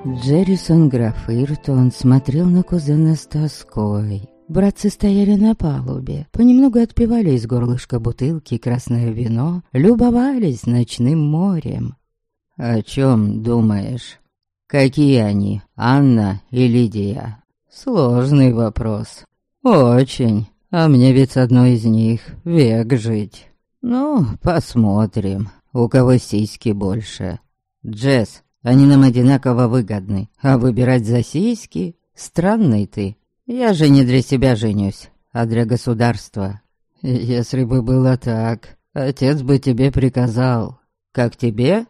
Джеррисон граф Иртон смотрел на кузена с тоской. Братцы стояли на палубе, понемногу отпивали из горлышка бутылки красное вино, любовались ночным морем. «О чем думаешь? Какие они, Анна и Лидия?» «Сложный вопрос. Очень. А мне ведь с одной из них век жить. Ну, посмотрим, у кого сиськи больше. Джесс, они нам одинаково выгодны, а выбирать за сиськи? Странный ты. Я же не для себя женюсь, а для государства. Если бы было так, отец бы тебе приказал. Как тебе?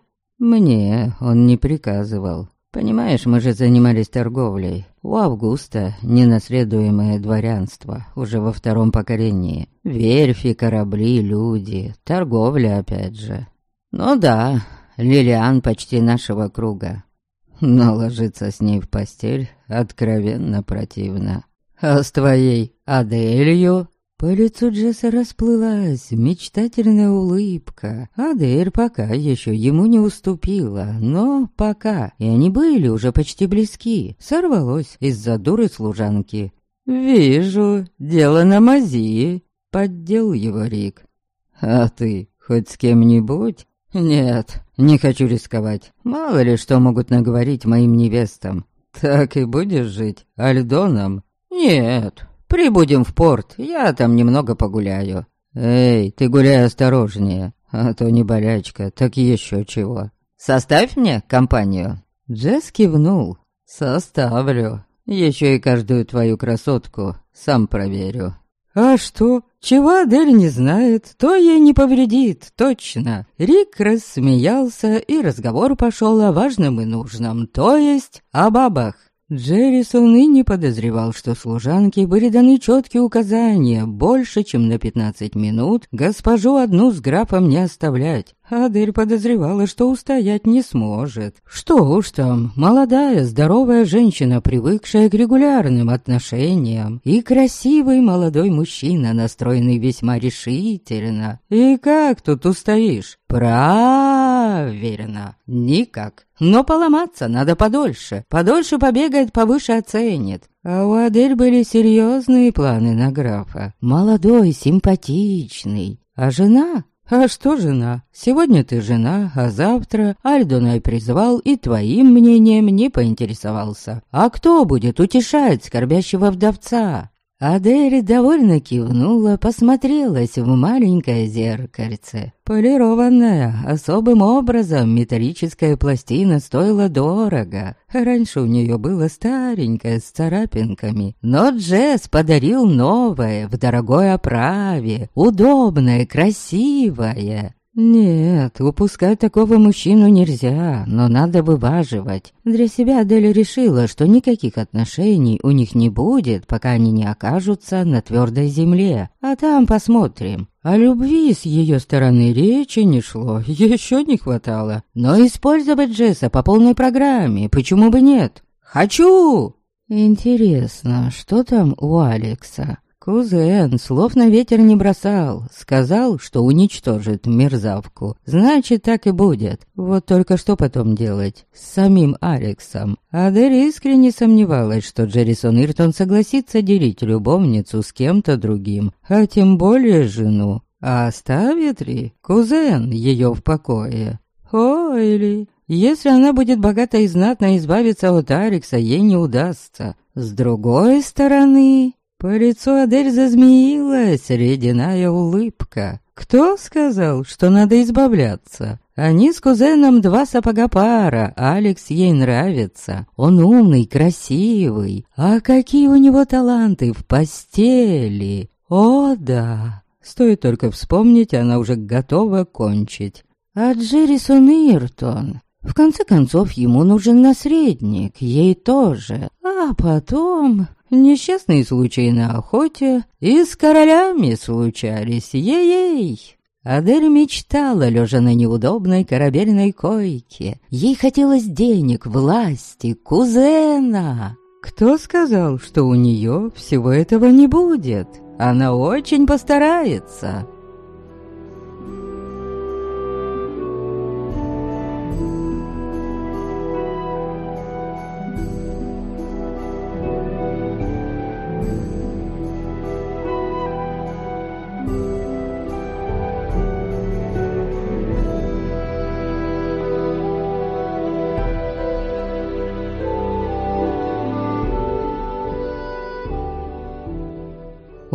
Мне он не приказывал. Понимаешь, мы же занимались торговлей. У Августа ненаследуемое дворянство, уже во втором поколении. Верфи, корабли, люди, торговля опять же. Ну да, Лилиан почти нашего круга. Но ложиться с ней в постель откровенно противно. А с твоей Аделью? По лицу Джесса расплылась мечтательная улыбка. Адель пока еще ему не уступила, но пока, и они были уже почти близки. Сорвалось из-за дуры служанки. «Вижу, дело на мази», — поддел его Рик. «А ты хоть с кем-нибудь?» «Нет, не хочу рисковать. Мало ли что могут наговорить моим невестам. Так и будешь жить Альдоном?» «Нет, прибудем в порт, я там немного погуляю». «Эй, ты гуляй осторожнее, а то не болячка, так еще чего». «Составь мне компанию». Джесс кивнул. «Составлю. Еще и каждую твою красотку сам проверю». «А что? Чего Адель не знает, то ей не повредит, точно». Рик рассмеялся, и разговор пошел о важном и нужном, то есть о бабах. Джеррисон и не подозревал, что служанке были даны четкие указания больше, чем на 15 минут госпожу одну с графом не оставлять. Адель подозревала, что устоять не сможет. Что уж там, молодая, здоровая женщина, привыкшая к регулярным отношениям, и красивый молодой мужчина, настроенный весьма решительно. И как тут устоишь? Правильно, никак. Но поломаться надо подольше. Подольше побегает, повыше оценит. А у Адель были серьезные планы на графа. Молодой, симпатичный. А жена? А что жена? Сегодня ты жена, а завтра Альдонай призвал и твоим мнением не поинтересовался. А кто будет утешать скорбящего вдовца? Адель довольно кивнула, посмотрелась в маленькое зеркальце. Полированная особым образом металлическая пластина стоила дорого. Раньше у нее было старенькое с царапинками, но Джесс подарил новое, в дорогой оправе, удобное, красивое. Нет, упускать такого мужчину нельзя, но надо вываживать. Для себя Адель решила, что никаких отношений у них не будет, пока они не окажутся на твердой земле. А там посмотрим. О любви с ее стороны речи не шло, еще не хватало. Но использовать Джесса по полной программе, почему бы нет? «Хочу!» Интересно, что там у Алекса? Кузен слов на ветер не бросал, сказал, что уничтожит мерзавку. Значит, так и будет. Вот только что потом делать с самим Алексом? Адель искренне сомневалась, что Джеррисон Иртон согласится делить любовницу с кем-то другим, а тем более жену. А оставит ли кузен ее в покое? Ой ли, если она будет богата и знатно, избавиться от Алекса ей не удастся. С другой стороны... По лицу Адель зазмеилась ледяная улыбка. Кто сказал, что надо избавляться? Они с кузеном два сапога пара, Алекс ей нравится. Он умный, красивый. А какие у него таланты в постели! О, да! Стоит только вспомнить, она уже готова кончить. А Джеррисон Иртон... В конце концов, ему нужен наследник, ей тоже. А потом... Несчастные случаи на охоте и с королями случались, ей-ей. Адель мечтала, лежа на неудобной корабельной койке. Ей хотелось денег, власти, кузена. Кто сказал, что у нее всего этого не будет? Она очень постарается.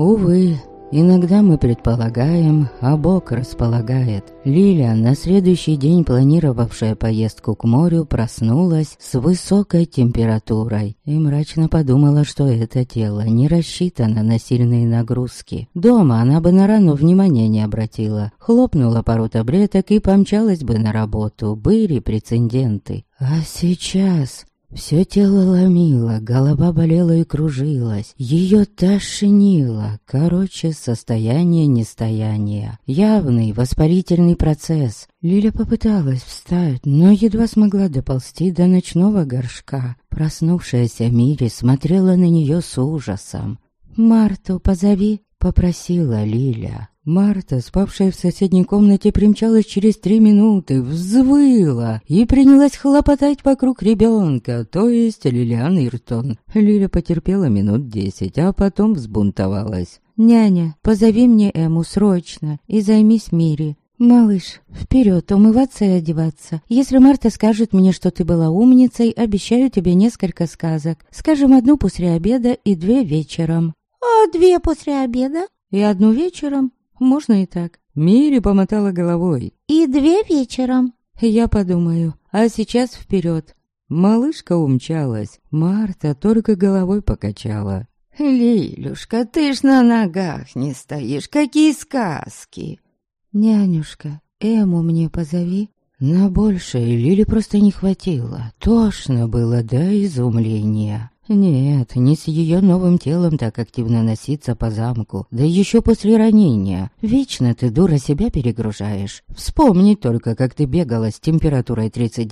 Увы, иногда мы предполагаем, а Бог располагает. Лиля, на следующий день планировавшая поездку к морю, проснулась с высокой температурой и мрачно подумала, что это тело не рассчитано на сильные нагрузки. Дома она бы на рану внимания не обратила, хлопнула пару таблеток и помчалась бы на работу, были прецеденты. А сейчас... Все тело ломило, голова болела и кружилась, ее тошнило, короче, состояние нестояния. Явный воспалительный процесс. Лиля попыталась встать, но едва смогла доползти до ночного горшка. Проснувшаяся Мири смотрела на нее с ужасом. «Марту позови», — попросила Лиля. Марта, спавшая в соседней комнате, примчалась через 3 минуты, взвыла и принялась хлопотать вокруг ребенка, то есть Лилиан Иртон. Лиля потерпела минут 10, а потом взбунтовалась. «Няня, позови мне Эму срочно и займись Мири. Малыш, вперед, умываться и одеваться. Если Марта скажет мне, что ты была умницей, обещаю тебе несколько сказок. Скажем, 1 после обеда и 2 вечером». «А 2 после обеда?» «И 1 вечером. Можно и так». Мири помотала головой. «И 2 вечером». «Я подумаю. А сейчас вперед». Малышка умчалась. Марта только головой покачала. «Лилюшка, ты ж на ногах не стоишь. Какие сказки!» «Нянюшка, Эму мне позови». На большее Лиле просто не хватило. Тошно было до изумления. Нет, не с ее новым телом так активно носиться по замку, да еще после ранения. Вечно ты, дура, себя перегружаешь. Вспомни только, как ты бегала с температурой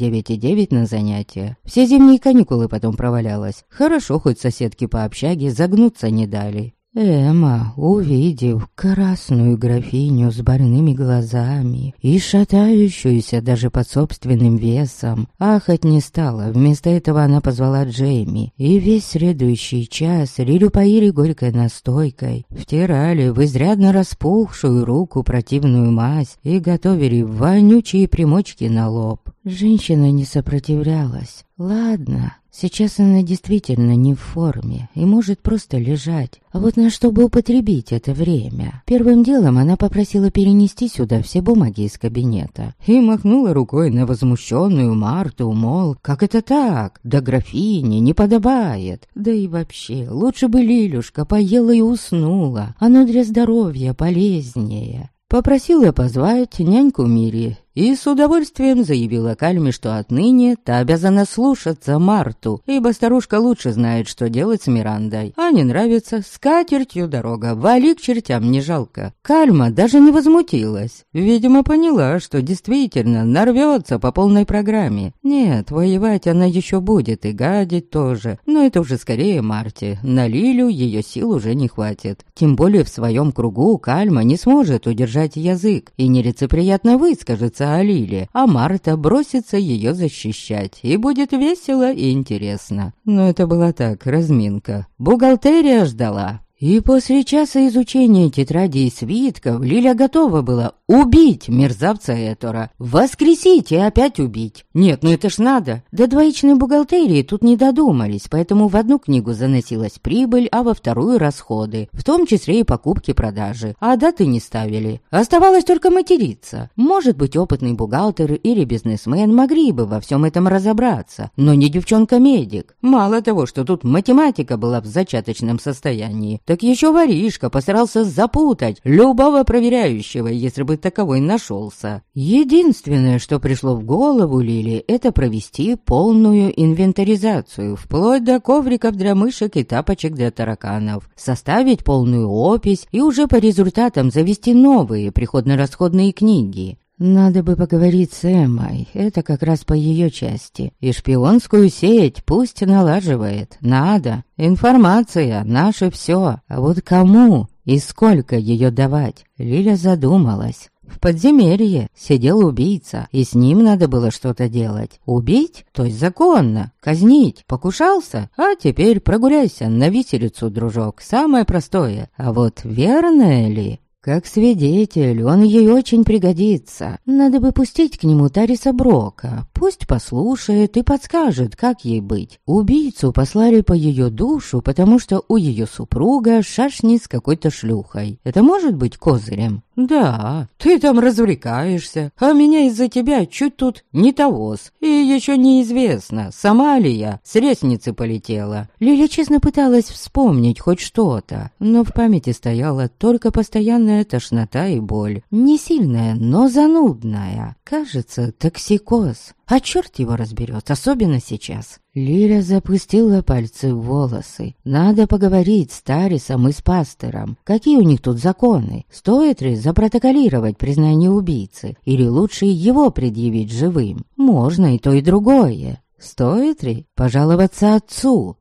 39,9 на занятия. Все зимние каникулы потом провалялась. Хорошо, хоть соседки по общаге загнуться не дали. Эмма, увидев красную графиню с больными глазами и шатающуюся даже под собственным весом, ахать не стала. Вместо этого она позвала Джейми, и весь следующий час Лилю поили горькой настойкой, втирали в изрядно распухшую руку противную мазь и готовили вонючие примочки на лоб. Женщина не сопротивлялась. Ладно, сейчас она действительно не в форме и может просто лежать. А вот на что бы употребить это время? Первым делом она попросила перенести сюда все бумаги из кабинета и махнула рукой на возмущенную Марту, мол, как это так? Да графине не подобает. Да и вообще, лучше бы Лилюшка поела и уснула. Оно для здоровья полезнее. Попросила позвать няньку Мири и с удовольствием заявила Кальме, что отныне та обязана слушаться Марту, ибо старушка лучше знает, что делать с Мирандой. А не нравится, с катертью дорога, вали к чертям, не жалко. Кальма даже не возмутилась. Видимо, поняла, что действительно нарвется по полной программе. Нет, воевать она еще будет и гадить тоже, но это уже скорее Марте. На Лилю ее сил уже не хватит. Тем более в своем кругу Кальма не сможет удержать язык и нелицеприятно выскажется о Лиле, а Марта бросится ее защищать, и будет весело и интересно. Но это была так, разминка. Бухгалтерия ждала. И после часа изучения тетрадей и свитков Лиля готова была убить мерзавца Этора, воскресить и опять убить. Нет, ну это ж надо. До двоичной бухгалтерии тут не додумались, поэтому в одну книгу заносилась прибыль, а во вторую расходы, в том числе и покупки-продажи, а даты не ставили. Оставалось только материться. Может быть, опытный бухгалтер или бизнесмен могли бы во всем этом разобраться, но не девчонка-медик. Мало того, что тут математика была в зачаточном состоянии, так еще воришка постарался запутать любого проверяющего, если бы таковой нашелся. Единственное, что пришло в голову Лили, это провести полную инвентаризацию, вплоть до ковриков для мышек и тапочек для тараканов, составить полную опись и уже по результатам завести новые приходно-расходные книги. Надо бы поговорить с Эммой, это как раз по ее части. И шпионскую сеть пусть налаживает, надо. Информация, наше все. А вот кому и сколько ее давать? Лиля задумалась. В подземелье сидел убийца, и с ним надо было что-то делать. Убить? То есть законно. Казнить? Покушался? А теперь прогуляйся на виселицу, дружок. Самое простое. А вот верное ли? К Как свидетель, он ей очень пригодится. Надо бы пустить к нему Тариса Брока. Пусть послушает и подскажет, как ей быть. Убийцу послали по ее душу, потому что у ее супруга шашни с какой-то шлюхой. Это может быть козырем? Да, ты там развлекаешься, а меня из-за тебя чуть тут не тавоз. И еще неизвестно, сама ли я с лестницы полетела. Лиля честно пыталась вспомнить хоть что-то, но в памяти стояла только постоянная тошнота и боль. Не сильная, но занудная. Кажется, токсикоз. А черт его разберет, особенно сейчас. Лиля запустила пальцы в волосы. Надо поговорить с Тарисом и с пастором. Какие у них тут законы? Стоит ли запротоколировать признание убийцы? Или лучше его предъявить живым? Можно и то, и другое. Стоит ли пожаловаться отцу?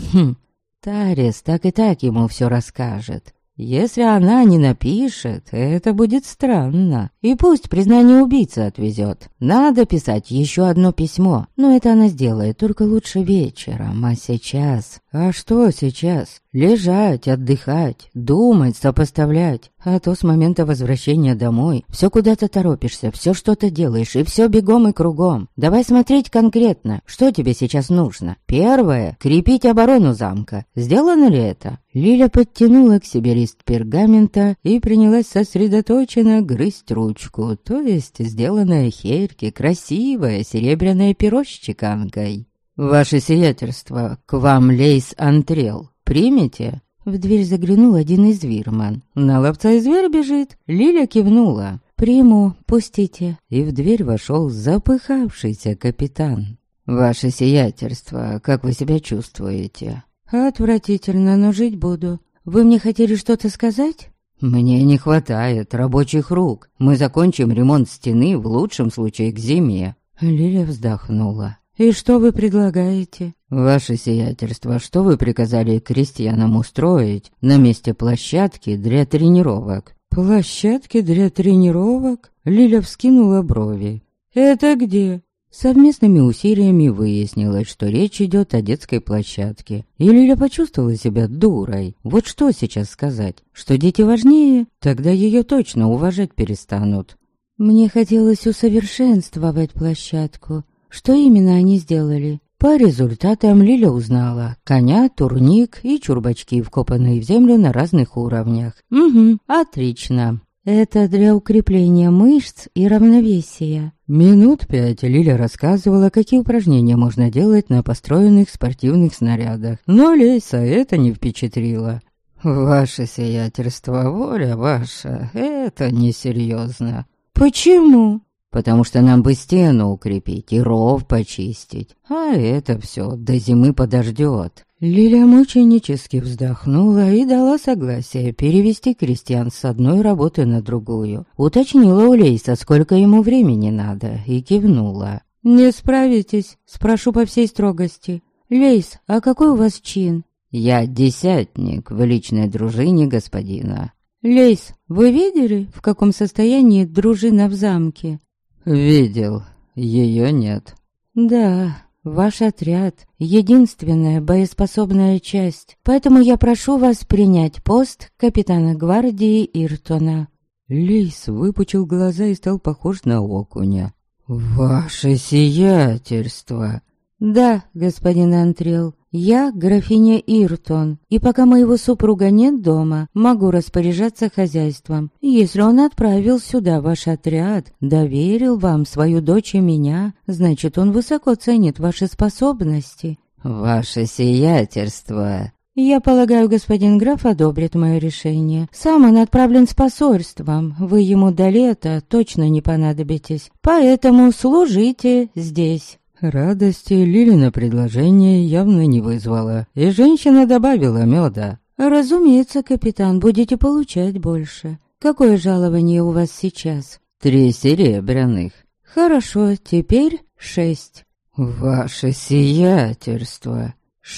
Тарис так и так ему все расскажет. Если она не напишет, это будет странно. И пусть признание убийцы отвезет. Надо писать еще одно письмо. Но это она сделает, только лучше вечером. А сейчас? А что сейчас? Лежать, отдыхать, думать, сопоставлять. А то с момента возвращения домой все куда-то торопишься, все что-то делаешь, и все бегом и кругом. Давай смотреть конкретно, что тебе сейчас нужно. Первое — крепить оборону замка. Сделано ли это? Лиля подтянула к себе лист пергамента и принялась сосредоточенно грызть ручку, то есть сделанное херьки, красивое серебряное перо с чеканкой. «Ваше сиятельство, к вам Лейс Антрел. Примете?» В дверь заглянул один из вирман. «На ловца и зверь бежит?» Лиля кивнула. «Приму, пустите». И в дверь вошел запыхавшийся капитан. «Ваше сиятельство, как вы себя чувствуете?» «Отвратительно, но жить буду. Вы мне хотели что-то сказать?» «Мне не хватает рабочих рук. Мы закончим ремонт стены в лучшем случае к зиме». Лиля вздохнула. «И что вы предлагаете?» «Ваше сиятельство, что вы приказали крестьянам устроить на месте площадки для тренировок?» «Площадки для тренировок?» Лиля вскинула брови. «Это где?» Совместными усилиями выяснилось, что речь идет о детской площадке. И Лиля почувствовала себя дурой. Вот что сейчас сказать? Что дети важнее? Тогда ее точно уважать перестанут. «Мне хотелось усовершенствовать площадку. Что именно они сделали?» По результатам Лиля узнала коня, турник и чурбачки, вкопанные в землю на разных уровнях. «Угу, отлично. Это для укрепления мышц и равновесия». Минут 5 Лиля рассказывала, какие упражнения можно делать на построенных спортивных снарядах. Но Лейса это не впечатлило. «Ваше сиятельство, воля ваша, это несерьезно». «Почему?» «Потому что нам бы стену укрепить и ров почистить, а это все до зимы подождет». Лиля мученически вздохнула и дала согласие перевести крестьян с одной работы на другую. Уточнила у Лейса, сколько ему времени надо, и кивнула. «Не справитесь, спрошу по всей строгости. Лейс, а какой у вас чин?» «Я десятник в личной дружине господина». «Лейс, вы видели, в каком состоянии дружина в замке?» «Видел. Ее нет». «Да, ваш отряд — единственная боеспособная часть, поэтому я прошу вас принять пост капитана гвардии Иртона». Лейс выпучил глаза и стал похож на окуня. «Ваше сиятельство!» «Да, господин Антрел, я графиня Иртон, и пока моего супруга нет дома, могу распоряжаться хозяйством. Если он отправил сюда ваш отряд, доверил вам свою дочь и меня, значит, он высоко ценит ваши способности». «Ваше сиятельство!» «Я полагаю, господин граф одобрит мое решение. Сам он отправлен с посольством, вы ему до лета точно не понадобитесь, поэтому служите здесь». Радости Лилина предложение явно не вызвало, и женщина добавила меда. «Разумеется, капитан, будете получать больше. Какое жалование у вас сейчас?» 3 серебряных. «Хорошо, теперь 6. «Ваше сиятельство!»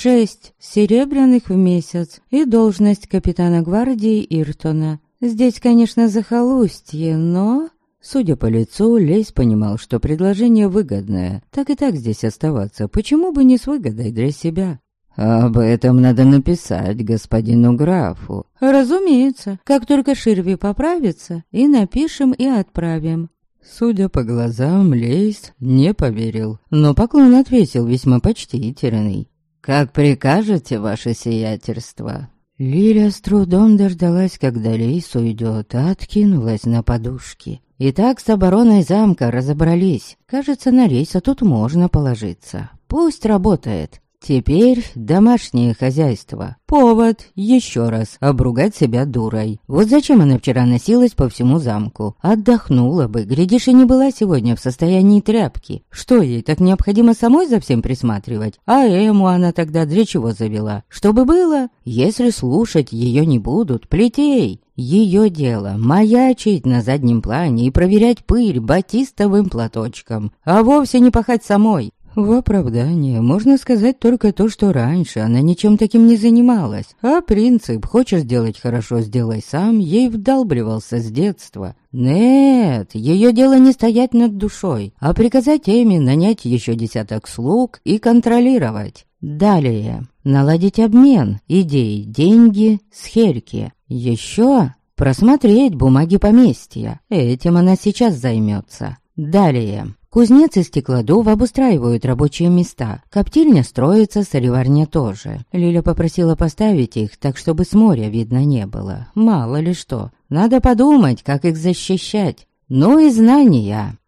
6 серебряных в месяц и должность капитана гвардии Иртона. Здесь, конечно, захолустье, но...» Судя по лицу, Лейс понимал, что предложение выгодное. Так и так здесь оставаться, почему бы не с выгодой для себя? Об этом надо написать господину графу. Разумеется, как только Ширви поправится, и напишем, и отправим. Судя по глазам, Лейс не поверил, но поклон отвесил весьма почтительный. «Как прикажете, ваше сиятельство?» Лиля с трудом дождалась, когда Лейс уйдет, а откинулась на подушки. И так с обороной замка разобрались. Кажется, на Лейса тут можно положиться. Пусть работает. Теперь домашнее хозяйство. Повод еще раз обругать себя дурой. Вот зачем она вчера носилась по всему замку. Отдохнула бы, глядишь, и не была сегодня в состоянии тряпки. Что ей так необходимо самой за всем присматривать? А Эму она тогда для чего завела? Чтобы было? Если слушать ее не будут, плетей. Ее дело маячить на заднем плане и проверять пыль батистовым платочком, а вовсе не пахать самой. В оправдание можно сказать только то, что раньше она ничем таким не занималась, а принцип «хочешь сделать хорошо, сделай сам» ей вдалбливался с детства. Нет, ее дело не стоять над душой, а приказать Эми нанять еще 10 слуг и контролировать. Далее наладить обмен идей, деньги с Хельки. Еще просмотреть бумаги поместья. Этим она сейчас займется. Далее. Кузнец и стеклодув обустраивают рабочие места. Коптильня строится, солеварня тоже. Лиля попросила поставить их так, чтобы с моря видно не было. Мало ли что. Надо подумать, как их защищать. Ну и знания.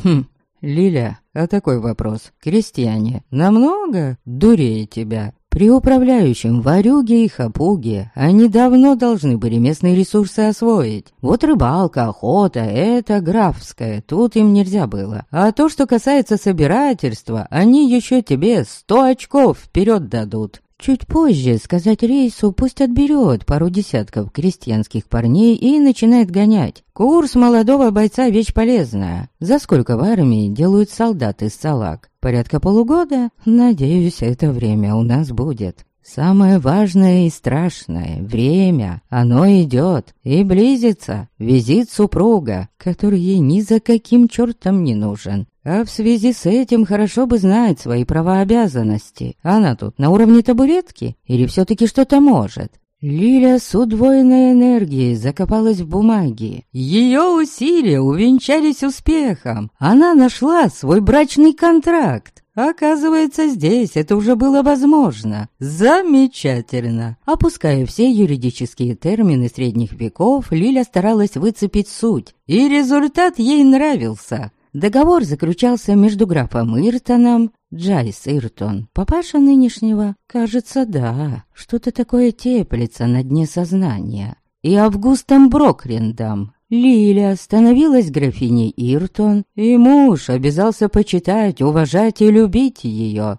Лиля, а такой вопрос. Крестьяне намного дурее тебя. При управляющем ворюге и хапуге они давно должны были местные ресурсы освоить. Вот рыбалка, охота — это графское, тут им нельзя было. А то, что касается собирательства, они еще тебе 100 очков вперед дадут. Чуть позже сказать Рейсу, пусть отберет пару десятков крестьянских парней и начинает гонять. Курс молодого бойца — вещь полезная. За сколько в армии делают солдат из салаг? Порядка полугода? Надеюсь, это время у нас будет. Самое важное и страшное — время. Оно идет и близится. Визит супруга, который ей ни за каким чертом не нужен. А в связи с этим хорошо бы знать свои права-обязанности. Она тут на уровне табуретки или все-таки что-то может? Лиля с удвоенной энергией закопалась в бумаги. Ее усилия увенчались успехом. Она нашла свой брачный контракт. Оказывается, здесь это уже было возможно. Замечательно. Опуская все юридические термины средних веков, Лиля старалась выцепить суть. И результат ей нравился. Договор заключался между графом Иртоном, Джайс Иртон, папаша нынешнего, кажется, да, что-то такое теплится на дне сознания, и Августом Брокриндом. Лиля становилась графиней Иртон, и муж обязался почитать, уважать и любить ее.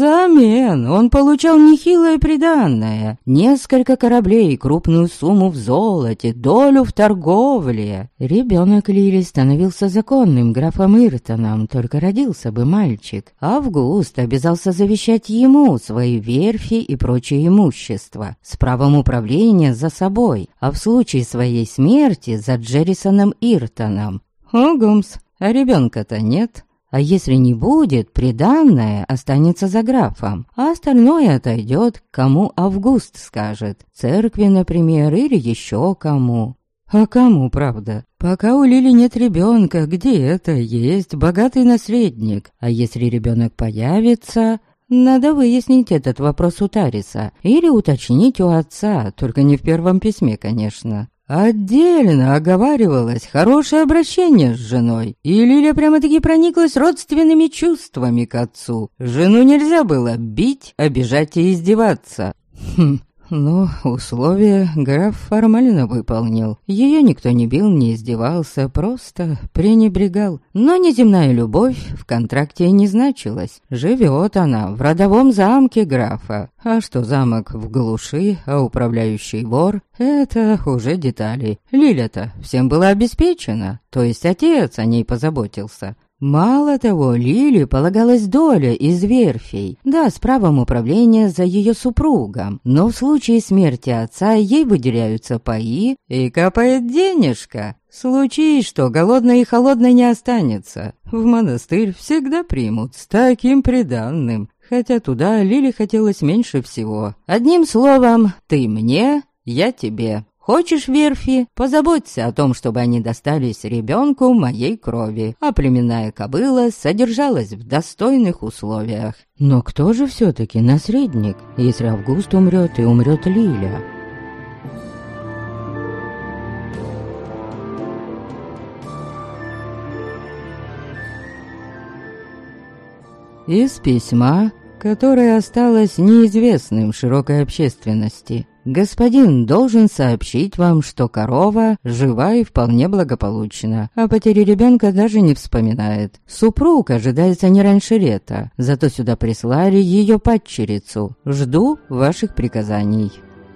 Взамен он получал нехилое приданное, несколько кораблей, крупную сумму в золоте, долю в торговле. Ребенок Лили становился законным графом Иртоном, только родился бы мальчик. Август обязался завещать ему свои верфи и прочее имущество, с правом управления за собой, а в случае своей смерти за Джеррисоном Иртоном. Огумс, а ребенка-то нет. А если не будет, приданное останется за графом, а остальное отойдет, кому Август скажет. Церкви, например, или еще кому. А кому, правда? Пока у Лили нет ребенка, где это есть богатый наследник? А если ребенок появится... Надо выяснить этот вопрос у Тариса или уточнить у отца, только не в первом письме, конечно. Отдельно оговаривалось хорошее обращение с женой, и Лиля прямо-таки прониклась родственными чувствами к отцу. Жену нельзя было бить, обижать и издеваться. Но условия граф формально выполнил. Ее никто не бил, не издевался, просто пренебрегал. Но неземная любовь в контракте не значилась. Живет она в родовом замке графа. А что замок в глуши, а управляющий вор — это уже детали. Лиля-то всем была обеспечена, то есть отец о ней позаботился. Мало того, Лиле полагалась доля из верфей, да, с правом управления за ее супругом, но в случае смерти отца ей выделяются паи и капает денежка. Случись, что голодной и холодной не останется. В монастырь всегда примут с таким приданным. хотя туда Лиле хотелось меньше всего. Одним словом, ты мне, я тебе. Хочешь верфи? Позаботься о том, чтобы они достались ребенку моей крови, а племенная кобыла содержалась в достойных условиях. Но кто же все-таки наследник, если Август умрет и умрет Лиля? Из письма, которое осталось неизвестным широкой общественности. Господин должен сообщить вам, что корова жива и вполне благополучна, о потере ребенка даже не вспоминает. Супруг ожидается не раньше лета, зато сюда прислали ее падчерицу. Жду ваших приказаний.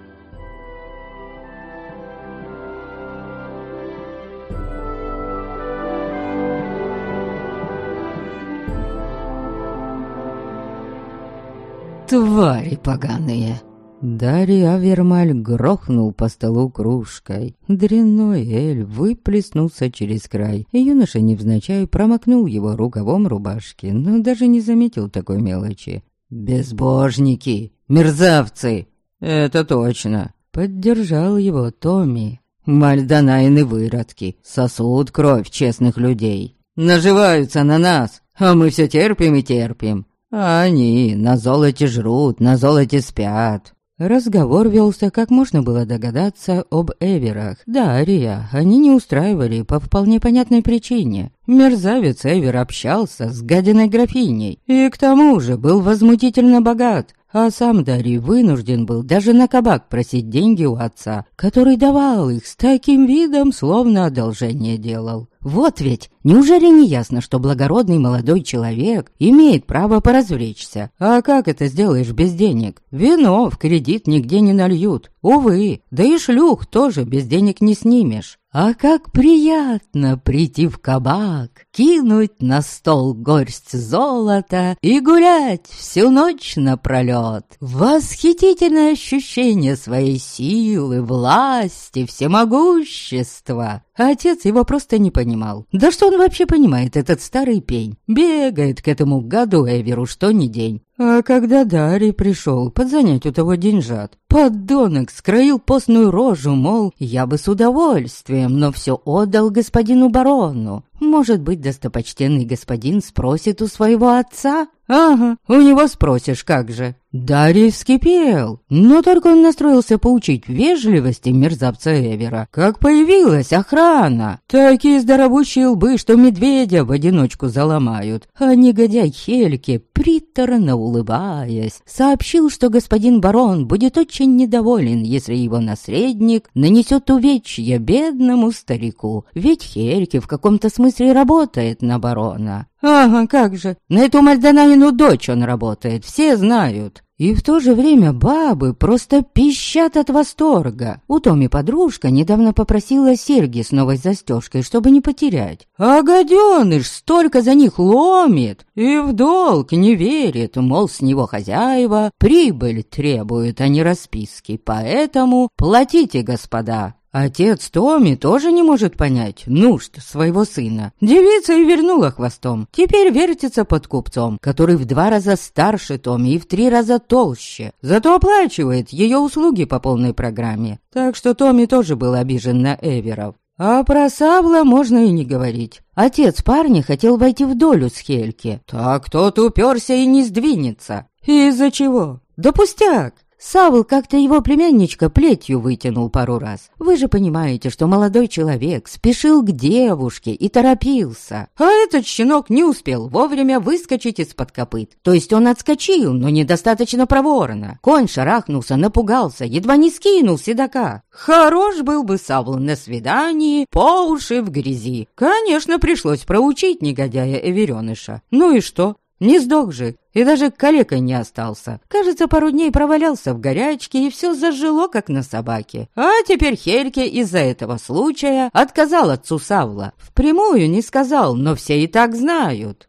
Твари поганые! Дарий Авермаль грохнул по столу кружкой. Дрянной эль выплеснулся через край, и юноша невзначай промокнул его рукавом рубашки, но даже не заметил такой мелочи. «Безбожники! Мерзавцы!» «Это точно!» — поддержал его Томми. «Мальдонайны выродки, сосут кровь честных людей. Наживаются на нас, а мы все терпим и терпим. А они на золоте жрут, на золоте спят». Разговор велся, как можно было догадаться, об Эверах. Да, Ария, они не устраивали по вполне понятной причине. Мерзавец Эвер общался с гадиной графиней, и к тому же был возмутительно богат. А сам Дарий вынужден был даже на кабак просить деньги у отца, который давал их с таким видом, словно одолжение делал. Вот ведь, неужели не ясно, что благородный молодой человек имеет право поразвлечься? А как это сделаешь без денег? Вино в кредит нигде не нальют. Увы, да и шлюх тоже без денег не снимешь. А как приятно прийти в кабак, кинуть на стол горсть золота и гулять всю ночь напролет. Восхитительное ощущение своей силы, власти, всемогущества. Отец его просто не понимал. Да что он вообще понимает, этот старый пень? Бегает к этому гаду Эверу что ни день. А когда Дарий пришел подзанять у того деньжат, подонок скроил постную рожу, мол, я бы с удовольствием, но все отдал господину барону. Может быть, достопочтенный господин спросит у своего отца? Ага, у него спросишь, как же. Дарий вскипел, но только он настроился поучить вежливости мерзавца Эвера, как появилась охрана. Такие здоровущие лбы, что медведя в одиночку заломают. А негодяй Хельке, приторно улыбаясь, сообщил, что господин барон будет очень недоволен, если его наследник нанесет увечья бедному старику, ведь Хельке в каком-то смысле работает на барона. Ага, как же, на эту Мальдонавину дочь он работает, все знают. И в то же время бабы просто пищат от восторга. У Томи подружка недавно попросила серьги с новой застежкой, чтобы не потерять. А гаденыш столько за них ломит и в долг не верит, мол, с него хозяева прибыль требуют, а не расписки. Поэтому платите, господа. Отец Томи тоже не может понять нужд своего сына. Девица и вернула хвостом. Теперь вертится под купцом, который в 2 раза старше Томи и в 3 раза толще. Зато оплачивает ее услуги по полной программе. Так что Томи тоже был обижен на Эверов. А про Савла можно и не говорить. Отец парня хотел войти в долю с Хельки. Так тот уперся и не сдвинется. Из-за чего? Да пустяк. Савл как-то его племянничка плетью вытянул пару раз. Вы же понимаете, что молодой человек спешил к девушке и торопился. А этот щенок не успел вовремя выскочить из-под копыт. То есть он отскочил, но недостаточно проворно. Конь шарахнулся, напугался, едва не скинул седока. Хорош был бы Савл на свидании, по уши в грязи. Конечно, пришлось проучить негодяя Эвереныша. Ну и что? Не сдох же, и даже калекой не остался. Кажется, пару дней провалялся в горячке, и все зажило, как на собаке. А теперь Хельке из-за этого случая отказал отцу Савла. Впрямую не сказал, но все и так знают.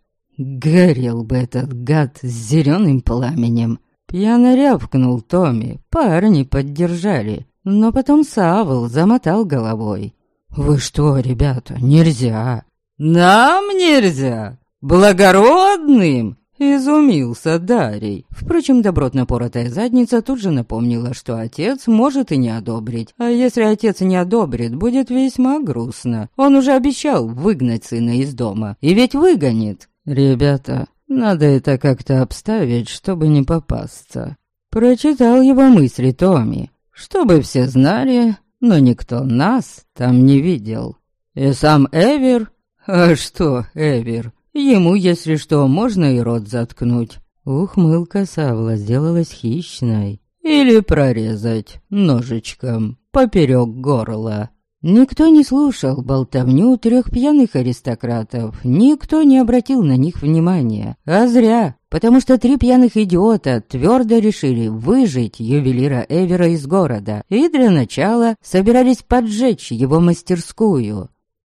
Горел бы этот гад с зеленым пламенем. Пьяно рявкнул Томми, парни поддержали. Но потом Савл замотал головой. «Вы что, ребята, нельзя!» «Нам нельзя!» «Благородным? Изумился Дарий. Впрочем, добротно поротая задница тут же напомнила, что отец может и не одобрить. А если отец не одобрит, будет весьма грустно. Он уже обещал выгнать сына из дома. И ведь выгонит. «Ребята, надо это как-то обставить, чтобы не попасться». Прочитал его мысли Томми. «Чтобы все знали, но никто нас там не видел. И сам Эвер? А что Эвер? Ему, если что, можно и рот заткнуть». Ухмылка Савла сделалась хищной. «Или прорезать ножичком поперек горла». Никто не слушал болтовню трех пьяных аристократов, никто не обратил на них внимания. А зря, потому что три пьяных идиота твердо решили выжить ювелира Эвера из города и для начала собирались поджечь его мастерскую.